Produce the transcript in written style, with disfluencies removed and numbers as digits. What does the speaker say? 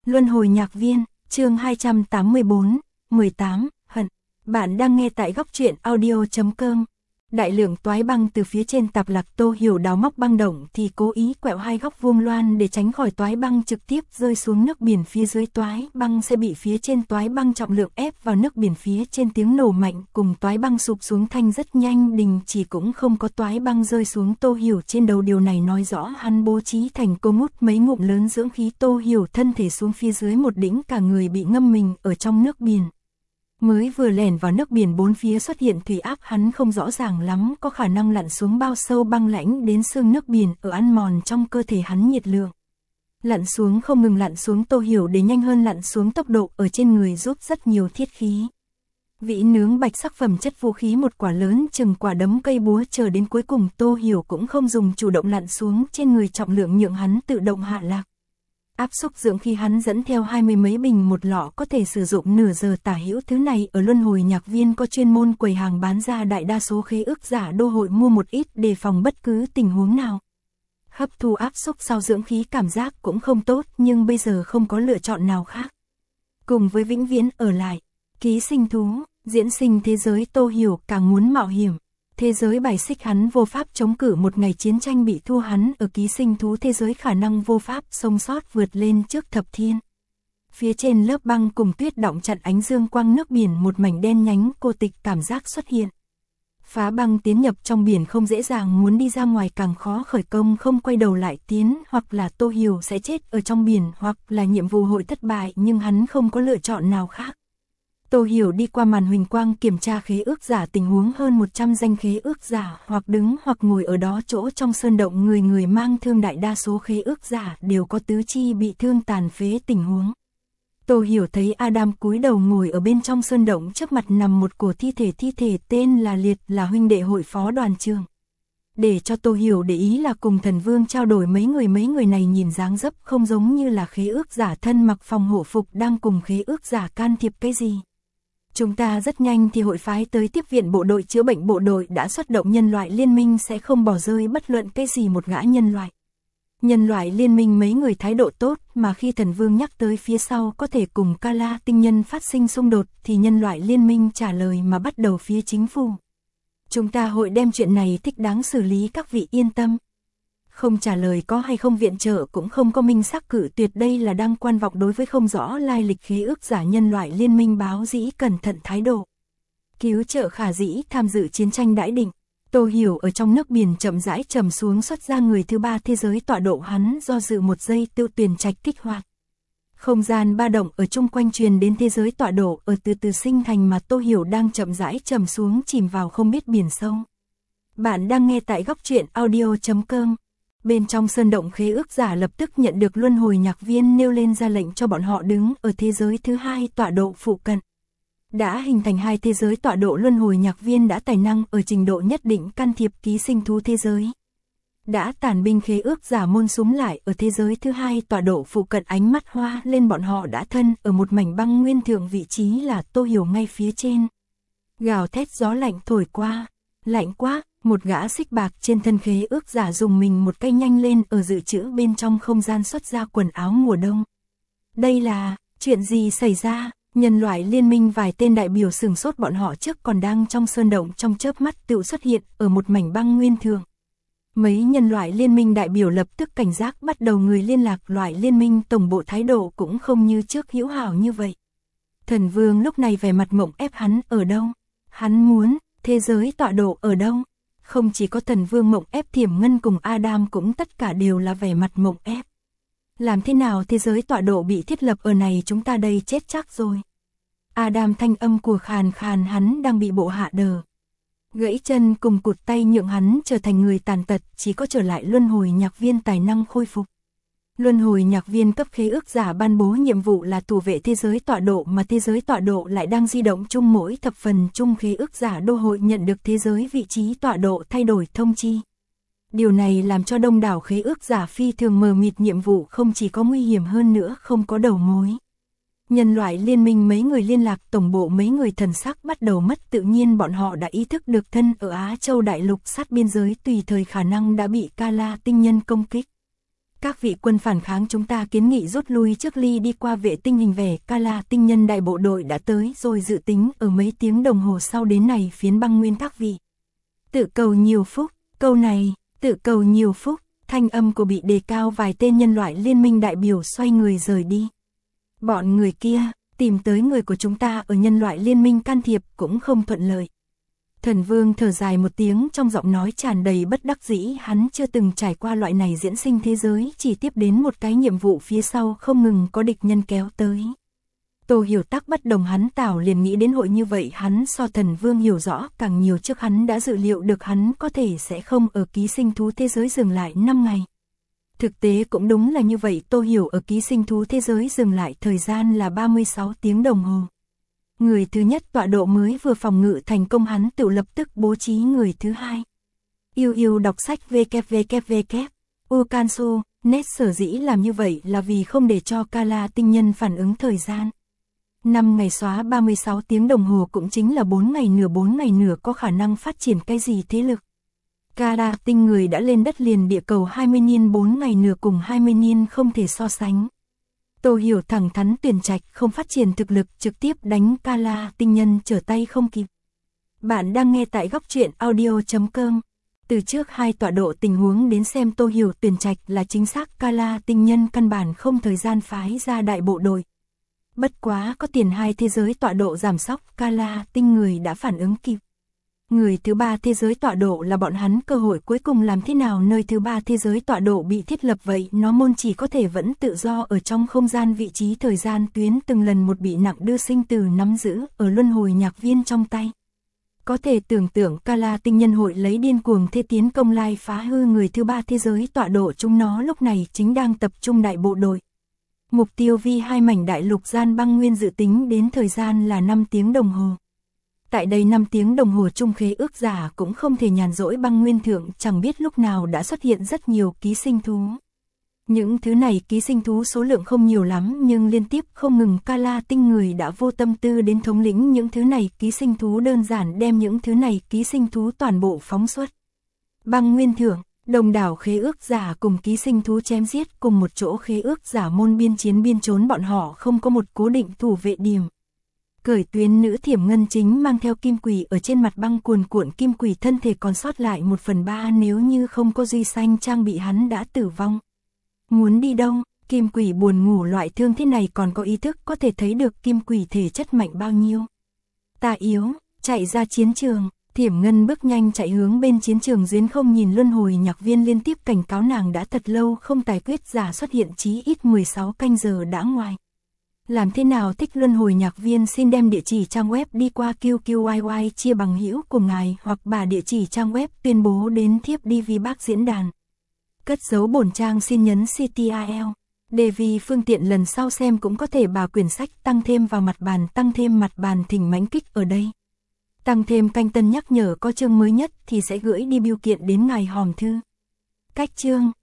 Luân hồi nhạc viên, chương 284, 18, hận. Bạn đang nghe tại góc truyện audio.com. Đại lượng toái băng từ phía trên tạp lạc Tô Hiểu đào móc băng động thì cố ý quẹo hai góc vuông loan để tránh khỏi toái băng trực tiếp rơi xuống nước biển phía dưới. Toái băng sẽ bị phía trên toái băng trọng lượng ép vào nước biển phía trên, tiếng nổ mạnh cùng toái băng sụp xuống thanh rất nhanh đình chỉ, cũng không có toái băng rơi xuống Tô Hiểu trên đầu. Điều này nói rõ hắn bố trí thành công hút mấy ngụm lớn dưỡng khí Tô Hiểu thân thể xuống phía dưới một đỉnh, cả người bị ngâm mình ở trong nước biển. Mới vừa lẻn vào nước biển, bốn phía xuất hiện thủy áp, hắn không rõ ràng lắm có khả năng lặn xuống bao sâu, băng lãnh đến xương nước biển ở ăn mòn trong cơ thể hắn nhiệt lượng. Lặn xuống, không ngừng lặn xuống. Tô Hiểu để nhanh hơn lặn xuống, tốc độ ở trên người giúp rất nhiều thiết khí. Vĩ nướng bạch sắc phẩm chất vũ khí một quả lớn chừng quả đấm cây búa, chờ đến cuối cùng Tô Hiểu cũng không dùng chủ động lặn xuống, trên người trọng lượng nhượng hắn tự động hạ lạc. Áp xúc dưỡng khi hắn dẫn theo 20 mấy bình một lọ, có thể sử dụng nửa giờ tả hữu. Thứ này ở Luân Hồi Nhạc Viên có chuyên môn quầy hàng bán ra, đại đa số khế ước giả đô hội mua một ít đề phòng bất cứ tình huống nào. Hấp thu áp xúc sau dưỡng khí cảm giác cũng không tốt, nhưng bây giờ không có lựa chọn nào khác. Cùng với vĩnh viễn ở lại ký sinh thú, diễn sinh thế giới, Tô Hiểu càng muốn mạo hiểm. Thế giới bài xích hắn vô pháp chống cự, một ngày chiến tranh bị thua, hắn ở ký sinh thú thế giới khả năng vô pháp sống sót vượt lên trước thập thiên. Phía trên lớp băng cùng tuyết đọng chặn ánh dương quang nước biển, một mảnh đen nhánh cô tịch cảm giác xuất hiện. Phá băng tiến nhập trong biển không dễ dàng, muốn đi ra ngoài càng khó. Khởi công không quay đầu lại tiến, hoặc là Tô Hiểu sẽ chết ở trong biển, hoặc là nhiệm vụ hội thất bại, nhưng hắn không có lựa chọn nào khác. Tô Hiểu đi qua màn huỳnh quang kiểm tra khế ước giả tình huống, hơn 100 danh khế ước giả hoặc đứng hoặc ngồi ở đó chỗ trong sơn động, người người mang thương, đại đa số khế ước giả đều có tứ chi bị thương tàn phế tình huống. Tô Hiểu thấy Adam cúi đầu ngồi ở bên trong sơn động, trước mặt nằm một cổ thi thể tên là Liệt, là huynh đệ hội phó đoàn trưởng. Để cho Tô Hiểu để ý là cùng Thần Vương trao đổi mấy người này nhìn dáng dấp không giống như là khế ước giả, thân mặc phòng hộ phục đang cùng khế ước giả can thiệp cái gì. Chúng ta rất nhanh thì hội phái tới tiếp viện, bộ đội chữa bệnh bộ đội đã xuất động, nhân loại liên minh sẽ không bỏ rơi bất luận cái gì một gã nhân loại. Nhân loại liên minh mấy người thái độ tốt, mà khi Thần Vương nhắc tới phía sau có thể cùng Kala tinh nhân phát sinh xung đột thì nhân loại liên minh trả lời mà bắt đầu phía chính phủ. Chúng ta hội đem chuyện này thích đáng xử lý, các vị yên tâm. Không trả lời có hay không viện trợ, cũng không có minh xác cử tuyệt, đây là đang quan vọng đối với không rõ lai lịch khế ước giả. Nhân loại liên minh báo dĩ cẩn thận thái độ. Cứu trợ khả dĩ tham dự chiến tranh đãi định. Tô Hiểu ở trong nước biển chậm rãi trầm xuống, xuất ra người thứ ba thế giới tọa độ, hắn do dự một giây, Tiêu Tuyền Trạch kích hoạt. Không gian ba động ở chung quanh truyền đến thế giới tọa độ ở từ từ sinh thành, mà Tô Hiểu đang chậm rãi trầm xuống, chìm vào không biết biển sâu. Bạn đang nghe tại góc truyện audio.com. Bên trong sơn động, khế ước giả lập tức nhận được Luân Hồi Nhạc Viên nêu lên ra lệnh cho bọn họ đứng ở thế giới thứ hai tọa độ phụ cận. Đã hình thành hai thế giới tọa độ, Luân Hồi Nhạc Viên đã tài năng ở trình độ nhất định can thiệp ký sinh thú thế giới. Đã tàn binh khế ước giả môn súm lại ở thế giới thứ hai tọa độ phụ cận, ánh mắt hoa lên, bọn họ đã thân ở một mảnh băng nguyên thượng, vị trí là Tô Hiểu ngay phía trên. Gào thét gió lạnh thổi qua, lạnh quá. Một gã xích bạc trên thân khế ước giả dùng mình một cái nhanh lên ở dự trữ bên trong không gian, xuất ra quần áo mùa đông. Đây là chuyện gì xảy ra? Nhân loại liên minh vài tên đại biểu sửng sốt, bọn họ trước còn đang trong sơn động, trong chớp mắt tự xuất hiện ở một mảnh băng nguyên thường. Mấy nhân loại liên minh đại biểu lập tức cảnh giác, bắt đầu người liên lạc. Loại liên minh tổng bộ thái độ cũng không như trước hữu hảo như vậy. Thần Vương lúc này vẻ mặt mộng ép, hắn ở đâu? Hắn muốn thế giới tọa độ ở đâu? Không chỉ có Thần Vương mộng ép, Thiểm Ngân cùng Adam cũng tất cả đều là vẻ mặt mộng ép. Làm thế nào thế giới tọa độ bị thiết lập ở này, chúng ta đây chết chắc rồi. Adam thanh âm của khàn khàn, hắn đang bị bộ hạ đờ gãy chân cùng cụt tay, nhượng hắn trở thành người tàn tật, chỉ có trở lại Luân Hồi Nhạc Viên tài năng khôi phục. Luân Hồi Nhạc Viên cấp khế ước giả ban bố nhiệm vụ là thủ vệ thế giới tọa độ, mà thế giới tọa độ lại đang di động chung, mỗi thập phần chung khế ước giả đô hội nhận được thế giới vị trí tọa độ thay đổi thông chi. Điều này làm cho đông đảo khế ước giả phi thường mờ mịt, nhiệm vụ không chỉ có nguy hiểm hơn nữa không có đầu mối. Nhân loại liên minh mấy người liên lạc tổng bộ, mấy người thần sắc bắt đầu mất tự nhiên, bọn họ đã ý thức được thân ở Á Châu đại lục sát biên giới tùy thời khả năng đã bị Kala tinh nhân công kích. Các vị quân phản kháng chúng ta kiến nghị rút lui trước ly đi qua vệ tinh hình vẽ Kala tinh nhân đại bộ đội đã tới rồi dự tính ở mấy tiếng đồng hồ sau đến này phiến băng nguyên các vị. Tự cầu nhiều phúc, câu này, tự cầu nhiều phúc, thanh âm của bị đề cao vài tên nhân loại liên minh đại biểu xoay người rời đi. Bọn người kia, tìm tới người của chúng ta ở nhân loại liên minh can thiệp cũng không thuận lợi. Thần Vương thở dài một tiếng trong giọng nói tràn đầy bất đắc dĩ, hắn chưa từng trải qua loại này diễn sinh thế giới, chỉ tiếp đến một cái nhiệm vụ phía sau không ngừng có địch nhân kéo tới. Tô Hiểu Tắc bất đồng, hắn tảo liền nghĩ đến hội như vậy, hắn so Thần Vương hiểu rõ càng nhiều, trước hắn đã dự liệu được hắn có thể sẽ không ở ký sinh thú thế giới dừng lại 5 ngày. Thực tế cũng đúng là như vậy, Tô Hiểu ở ký sinh thú thế giới dừng lại thời gian là 36 tiếng đồng hồ. Người thứ nhất tọa độ mới vừa phòng ngự thành công, hắn tự lập tức bố trí người thứ hai. Yêu đọc sách www. Ukansu, net sở dĩ làm như vậy là vì không để cho Kala tinh nhân phản ứng thời gian. 5 ngày xóa 36 tiếng đồng hồ cũng chính là 4 ngày nửa có khả năng phát triển cái gì thế lực. Kala tinh người đã lên đất liền địa cầu 20 niên, 4 ngày nửa cùng 20 niên không thể so sánh. Tô Hiểu thẳng thắn tuyển trạch không phát triển thực lực, trực tiếp đánh Kala tinh nhân trở tay không kịp. Bạn đang nghe tại góc truyện audio.com. Từ trước hai tọa độ tình huống đến xem, Tô Hiểu tuyển trạch là chính xác, Kala tinh nhân căn bản không thời gian phái ra đại bộ đội. Bất quá có tiền hai thế giới tọa độ giảm sóc, Kala tinh người đã phản ứng kịp. Người thứ ba thế giới tọa độ là bọn hắn cơ hội cuối cùng, làm thế nào nơi thứ ba thế giới tọa độ bị thiết lập vậy, nó môn chỉ có thể vẫn tự do ở trong không gian, vị trí thời gian tuyến từng lần một bị nặng đưa sinh tử nắm giữ ở luân hồi nhạc viên trong tay. Có thể tưởng tượng Kala tinh nhân hội lấy điên cuồng thế tiến công lai phá hư người thứ ba thế giới tọa độ, chúng nó lúc này chính đang tập trung đại bộ đội. Mục tiêu vi hai mảnh đại lục gian băng nguyên, dự tính đến thời gian là 5 tiếng đồng hồ. Tại đây 5 tiếng đồng hồ chung, khế ước giả cũng không thể nhàn rỗi, băng nguyên thượng chẳng biết lúc nào đã xuất hiện rất nhiều ký sinh thú. Những thứ này ký sinh thú số lượng không nhiều lắm nhưng liên tiếp không ngừng, Kala tinh người đã vô tâm tư đến thống lĩnh những thứ này ký sinh thú, đơn giản đem những thứ này ký sinh thú toàn bộ phóng xuất. Băng nguyên thượng, đồng đảo khế ước giả cùng ký sinh thú chém giết cùng một chỗ, khế ước giả môn biên chiến biên trốn, bọn họ không có một cố định thủ vệ điểm. Cởi tuyến nữ Thiểm Ngân chính mang theo kim quỷ ở trên mặt băng cuồn cuộn, kim quỷ thân thể còn sót lại 1/3, nếu như không có duy xanh trang bị hắn đã tử vong. Muốn đi đâu, kim quỷ buồn ngủ loại thương thế này còn có ý thức, có thể thấy được kim quỷ thể chất mạnh bao nhiêu. Ta yếu, chạy ra chiến trường, Thiểm Ngân bước nhanh chạy hướng bên chiến trường, Duyến không nhìn luân hồi nhạc viên liên tiếp cảnh cáo nàng đã thật lâu không tài quyết giả xuất hiện, chí ít 16 canh giờ đã ngoài. Làm thế nào thích luân hồi nhạc viên, xin đem địa chỉ trang web đi qua QQYY chia bằng hữu cùng ngài, hoặc bà địa chỉ trang web tuyên bố đến thiếp đi vì bác diễn đàn. Cất dấu bổn trang xin nhấn CTRL. Để vì phương tiện lần sau xem cũng có thể bà quyển sách tăng thêm vào mặt bàn, tăng thêm mặt bàn thỉnh mãnh kích ở đây. Tăng thêm canh tân nhắc nhở có chương mới nhất thì sẽ gửi đi bưu kiện đến ngài hòm thư. Cách chương